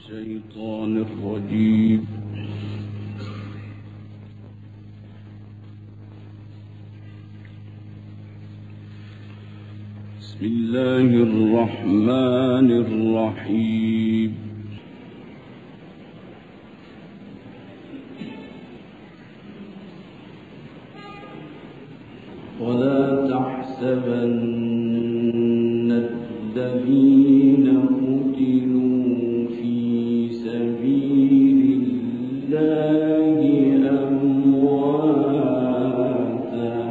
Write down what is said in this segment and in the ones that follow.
الشيطان الرجيم. بسم الله الرحمن الرحيم. ولا تحسبن الذين قتلوا في سبيل الله أمواتا،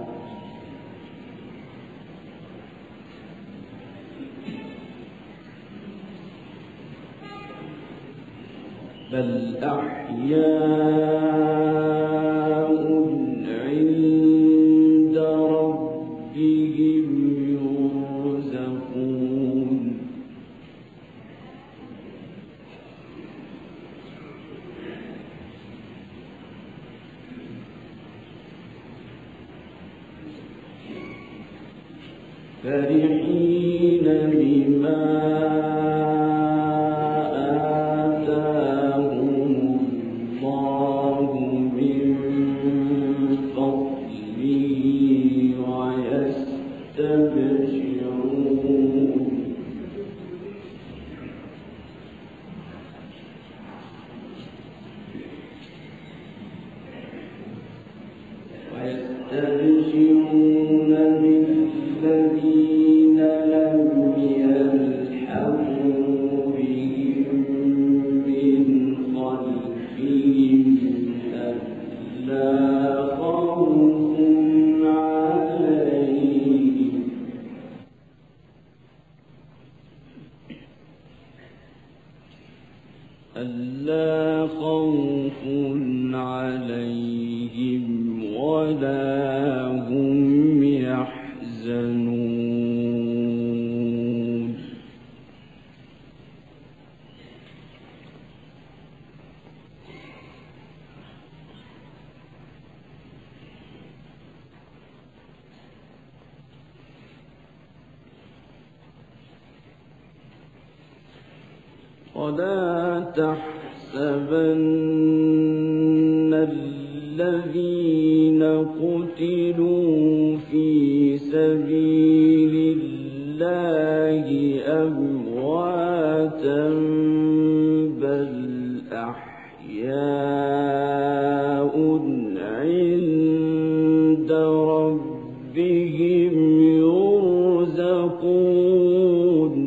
بل أحياء عند ربهم يرزقون. فرحين بما آتاهم الله من فضله ويستبشرون بالذين لم يلحقوا بهم من خلفهم ألا خوف عليهم ولا هم يحزنون. ولا تحسبن الذين قتلوا في سبيل الله أمواتا، بل أحياء عند ربهم يرزقون.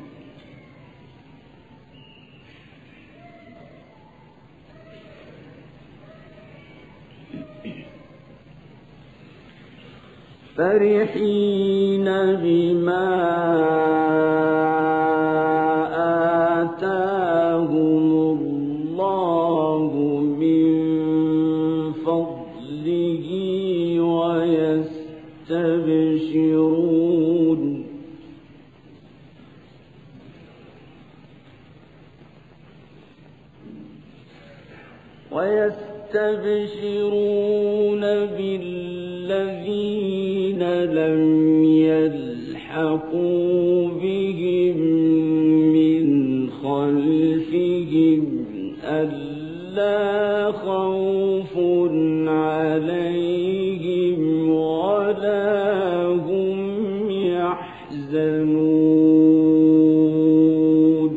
فرحين بما آتاهم الله من فضله ويستبشرون بالذين لم يلحقوا بهم من خلفهم ألا خوف عليهم ولا هم يحزنون.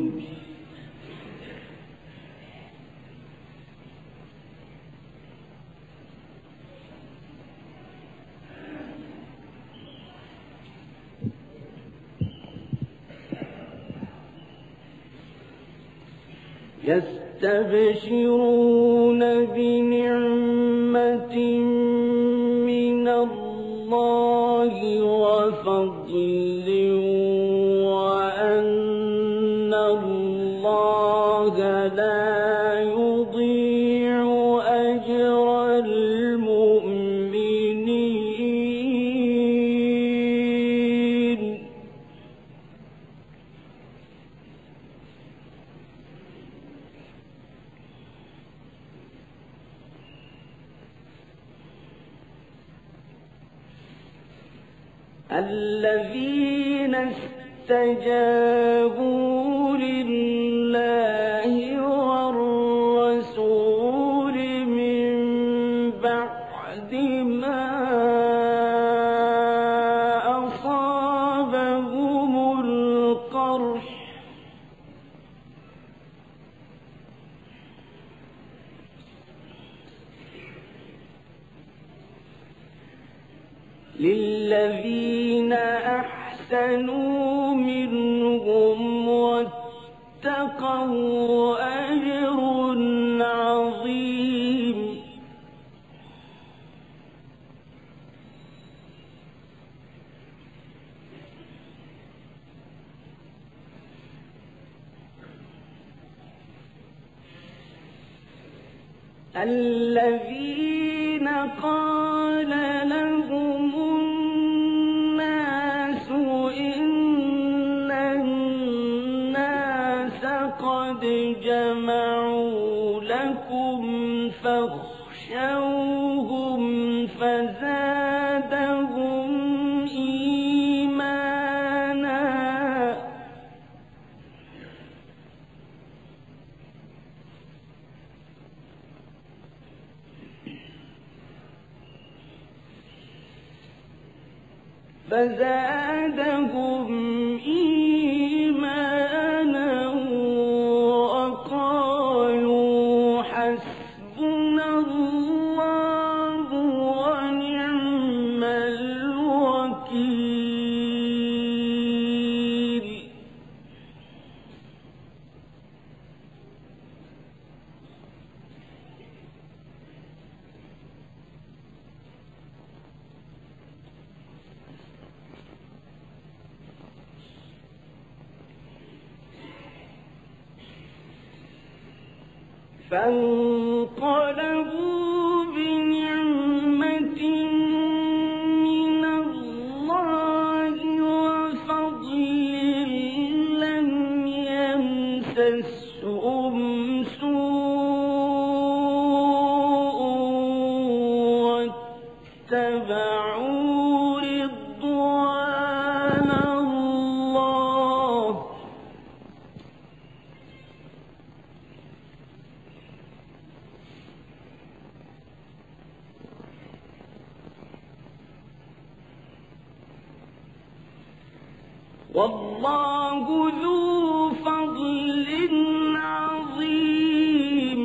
يستبشرون بنعمة من الله وفضل وأن الله لا يضيع أجر المؤمنين. الذين استجابوا لله للذين أحسنوا منهم واتقوا أجر عظيم. الذين قال لهم الناس إن الناس قد جمعوا لكم فاخشوهم فزادهم إيمانا وقالوا حسبنا الله ونعم الوكيل. فانقلبوا بنعمة من الله وفضل لم يمسسهم سوء واتبعوا رضوان الله والله ذو فضل عظيم.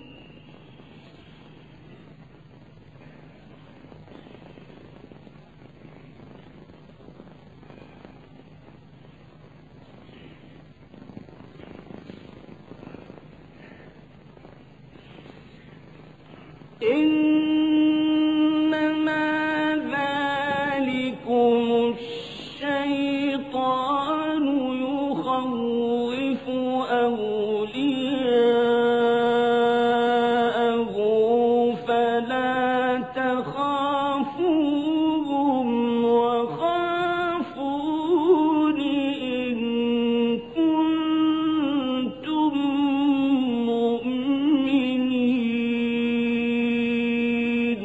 إنما ذلكم الشيطان يخوف أولياءه فلا تخافوهم وخافون إن كنتم مؤمنين.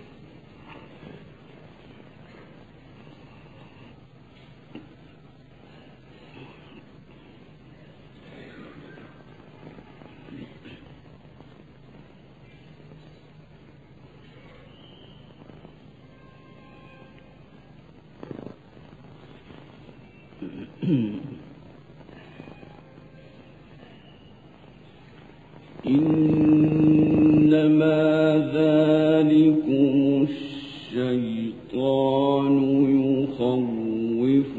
إنما ذلكم الشيطان يخوف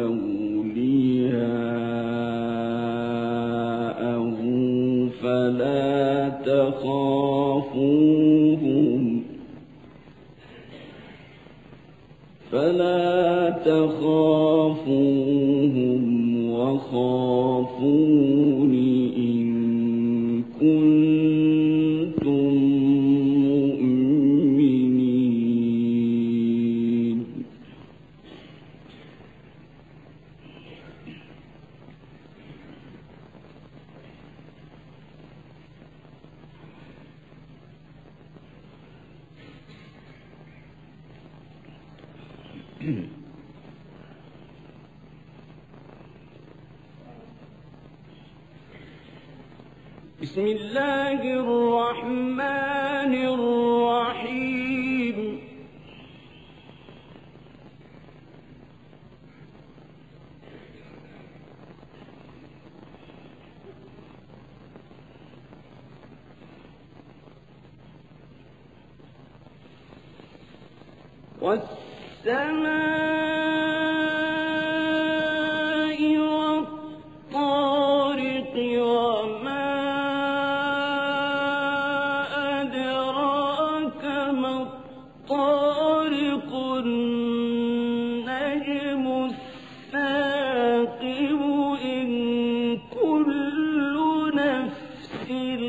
أولياءه فلا تخافوهم وخافون إن كنتم مؤمنين. بسم الله الرحمن الرحيم. والسابقون والطارق وما أدراك ما الطارق النجم الثاقب إن كل نفس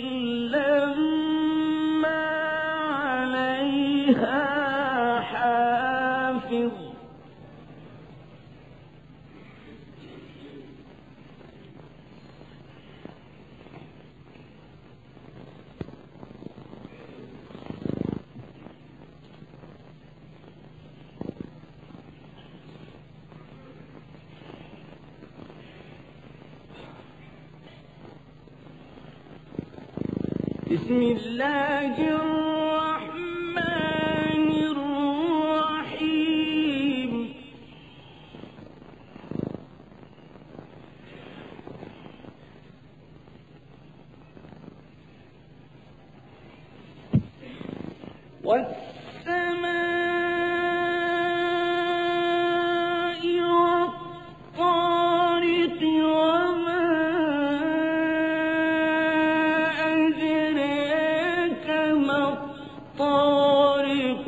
لما عليها حافظ بسم الله الرحمن الرحيم والسماء والطارق وما أدراك ما الطارق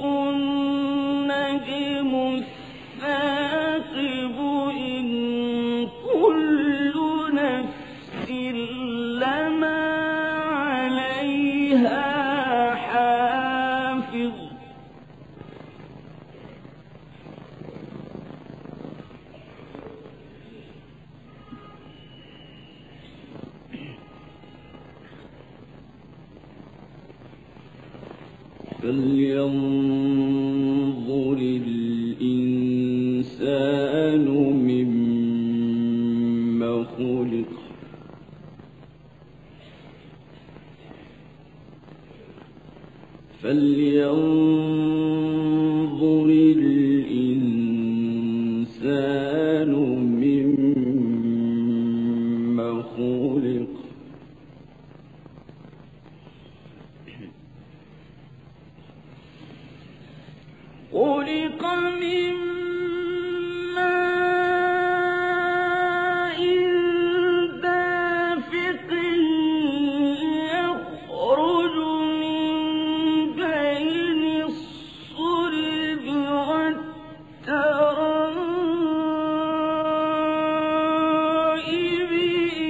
النجم الثاقب إن كل نفس لما عليها حافظ فلينظر الإنسان مما خلق فلينظر الإنسان مما خلق خلق من ماء دافق يخرج من بين الصلب والترائب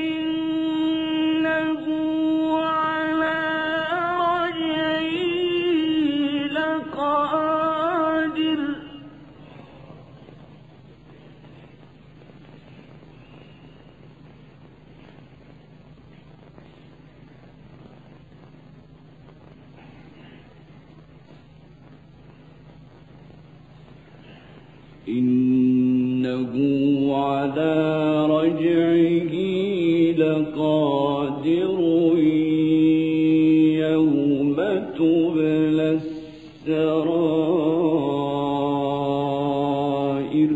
إنه على رجعه لقادر إنه على رجعه لقادر يوم تبلى السرائر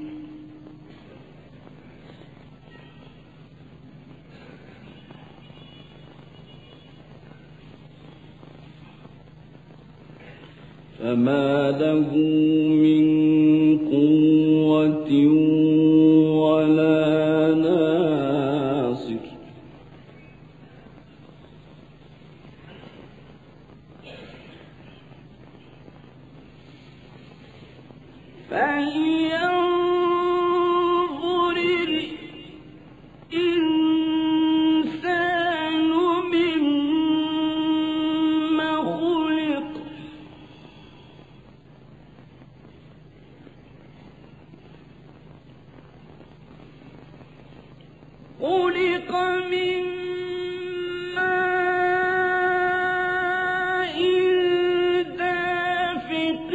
فما له من قوة ولا ناصر فلينظر الإنسان مما خلق خلق من ماء دافق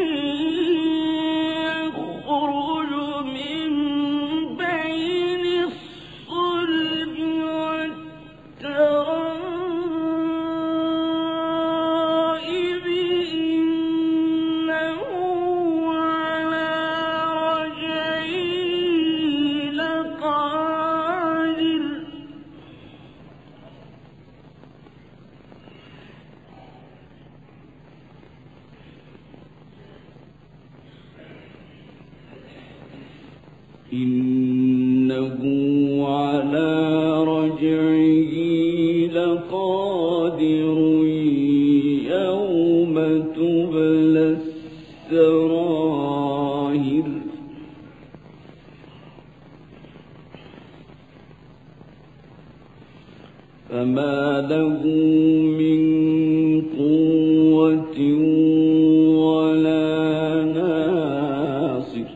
يخرج من بين الصلب والترائب إنه على رجعه لقادر فما له من قوة ولا ناصر.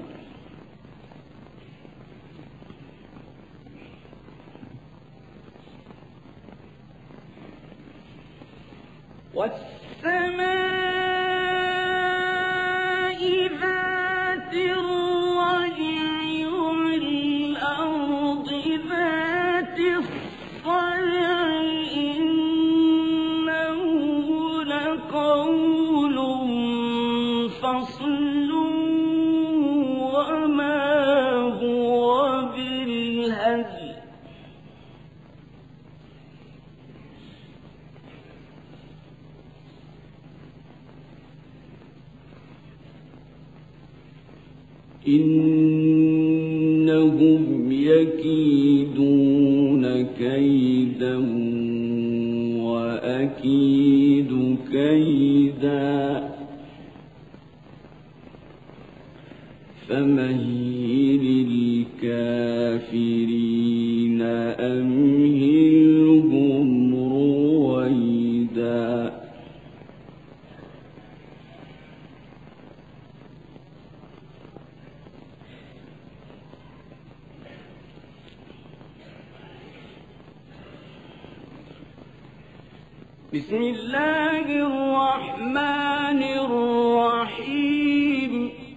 والسماء ذات الرجع والأرض ذات الصدع إنه لقول فصل وما هو بالهزل. إنهم يكيدون كيدا وأكيد كيدا فمهل الكافرين أمهلهم رويدا. بسم الله الرحمن الرحيم.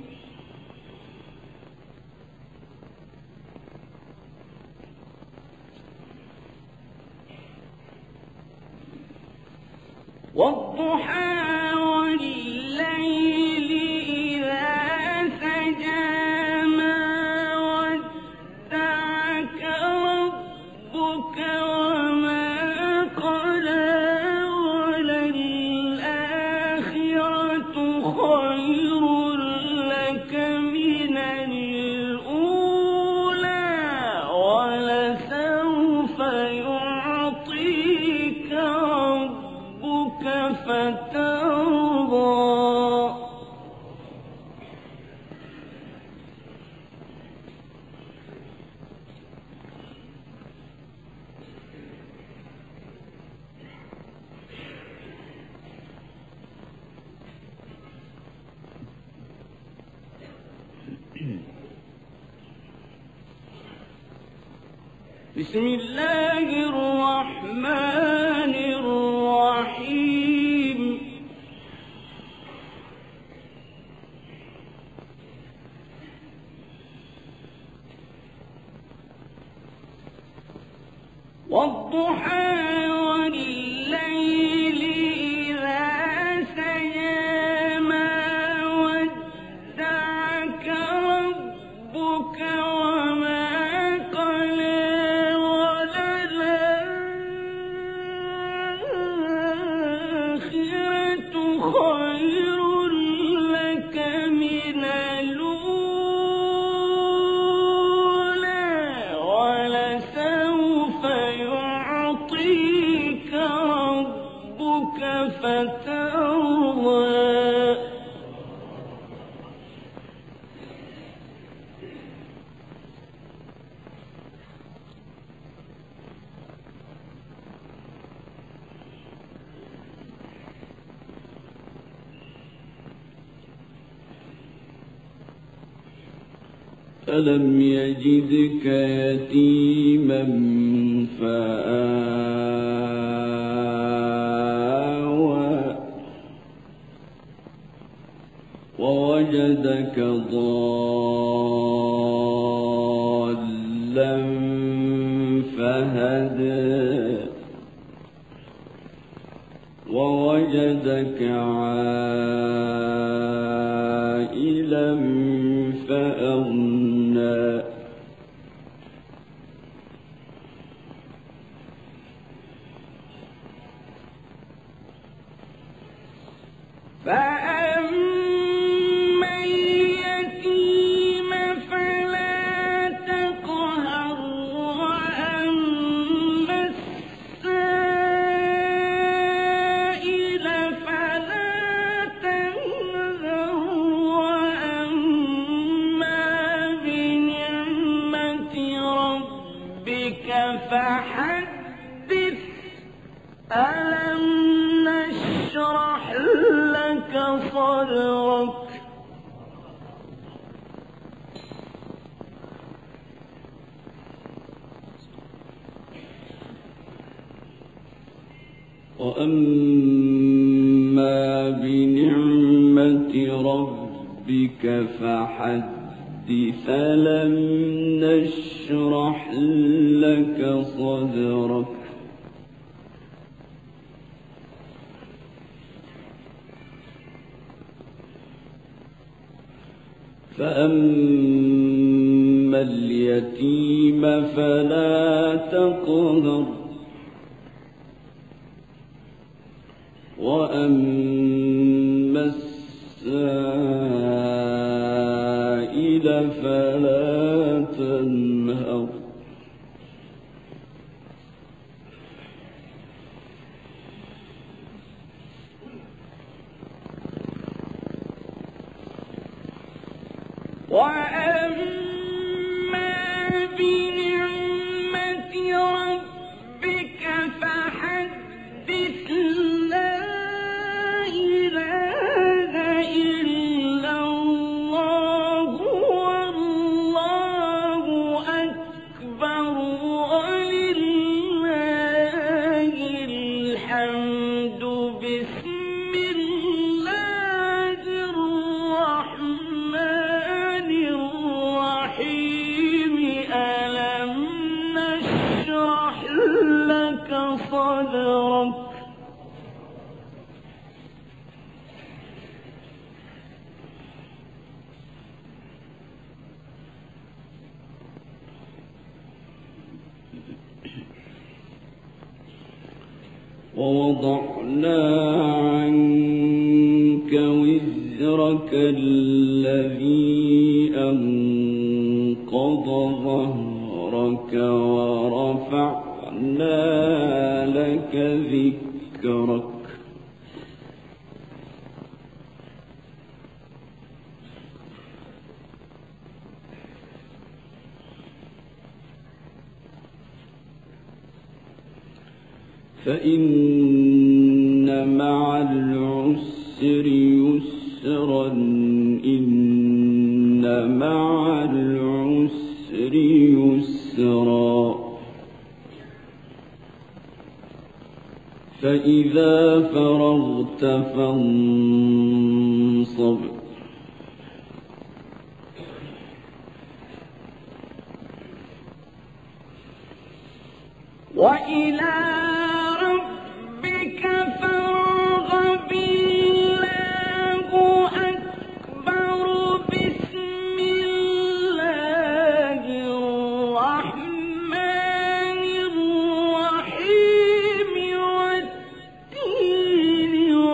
والضحى والليل إذا سجى ما ودعك ربك وما قلى وللآخرة خير لك من الأولى ولسوف يعطيك ربك فترضى. بسم الله الرحمن الرحيم. والضحى والليل إذا سجى ما ودعك ربك وما قلى وللآخرة خير لك من الأولى ولسوف يعطيك ربك فترضى. ألم يجدك يتيما فآوى ووجدك ضالا فهدى ووجدك عائلا فأغنى فأما اليتيم فلا تقهر وأما السائل فلا تنهر وأما بنعمة ربك فحدث. ألم نشرح لك صدرك وأما بنعمة ربك فحدث ألم نشرح لك صدرك فأما اليتيم فلا تقهر وأما السائل فلا تنهر وأما بنعمة ربك فحدث لا إله إلا الله والله أكبر ولله الحمد بسم الله الرحمن الرحيم ألم نشرح لك صدرك ووضعنا عنك وزرك الذي أنقض ظهرك ورفعنا لك ذكرك فإن مع العسر يسرا إن مع العسر يسرا فإذا فرغت فانصب وإلى ربك فارغب الله أكبر بسم الله الرحمن الرحيم والتين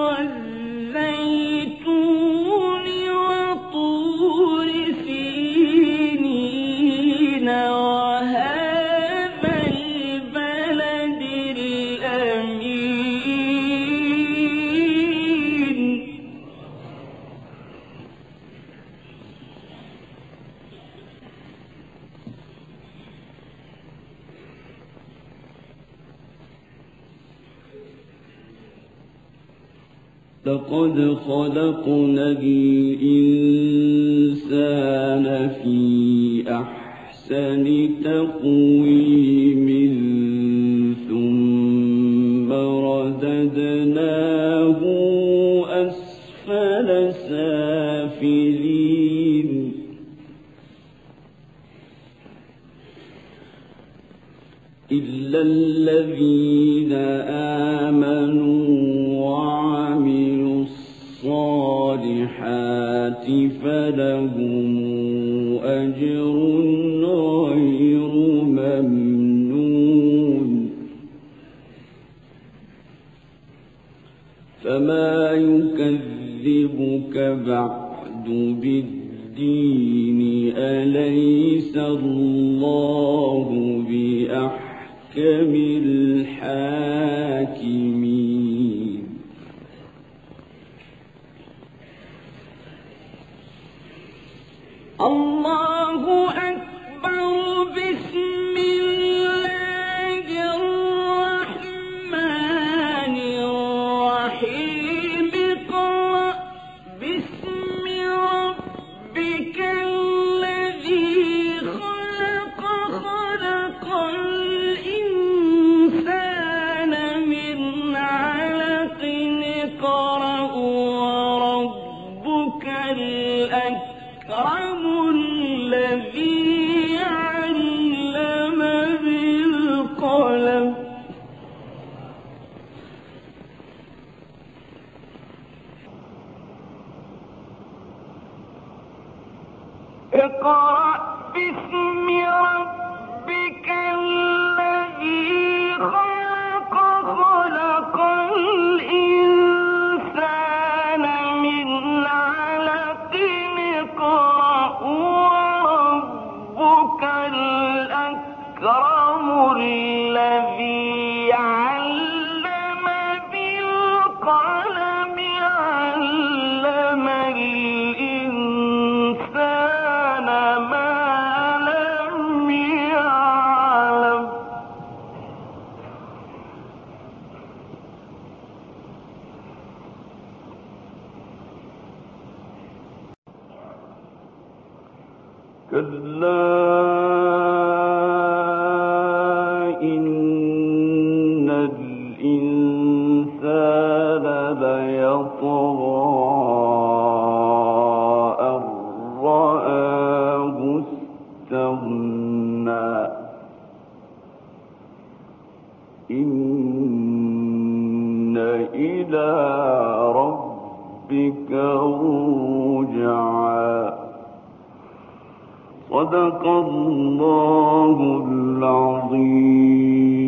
والزيتون وطور سينين وهذا البلد الأمين لقد خلقنا الإنسان في أحسن تقويم ثم رددناه أسفل سافلين إلا الذين آمنوا وعملوا الصالحات فلهم أجر غير ممنون فما يكذبك بعد بالدين أليس الله بأحكم الحاكمين الله أكبر بسم الله الرحمن اقرأ باسم ربك الذي خلق خلق الإنسان من علق اقرأ وربك الأكرم الذي علم بالقلم علم الإنسان ما لم يعلم كلا إن الإنسان ليطغى أن رآه استغنى إن إلى ربك رجعا. صدق الله العظيم.